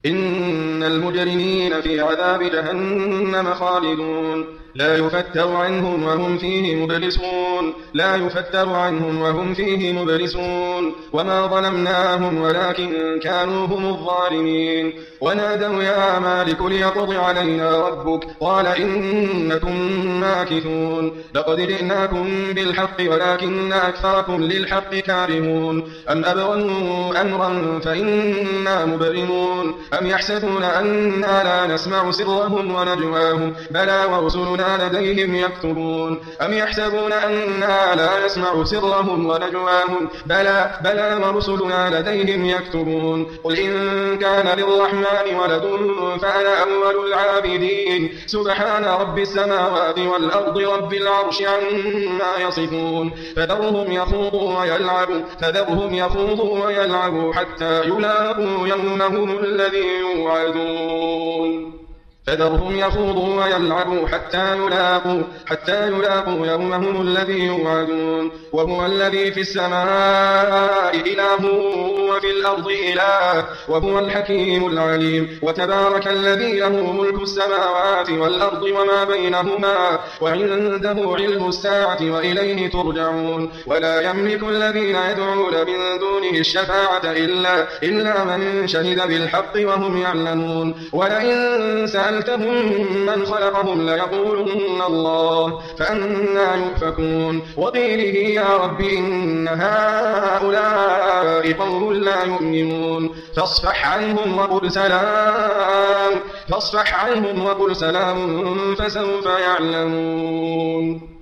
إن المجرمين في عذاب جهنم خالدون لا يفتر عنهم وهم فيه مبلسون وما ظلمناهم ولكن كانوا هم الظالمين ونادوا يا مالك ليقض علينا ربك قال إنكم ماكثون لقد جئناكم بالحق ولكن أكثركم للحق كارهون أم أبرموا أمرا فإنا مبرمون أم يحسبون أنا لا نسمع سرهم ونجواهم بلى ورسلنا لديهم يكتبون أم يحسبون أنا لا نسمع سرهم ونجواهم بلى ورسلنا لديهم يكتبون قل إن كان للرحمن ولد فأنا أول العابدين سبحان رب السماوات والأرض رب العرش عما يصفون فذرهم يخوضوا ويلعبوا حتى يلاقوا يومهم الذي يوعدون يومهم الذي يوعدون وهو الذي في السماء إله وفي الأرض إله وهو الحكيم العليم وتبارك الذي له ملك السماوات والأرض وما بينهما وعنده علم الساعة وإليه ترجعون ولا يملك الذين يدعون من دونه الشفاعة إلا من شهد بالحق وهم يعلمون ولئن سألتهم من خلقهم ليقولن الله فأنى يؤفكون وقيله يا رب إن هؤلاء قوم لا يؤمنون فاصفح عنهم وقل سلام فسوف يعلمون.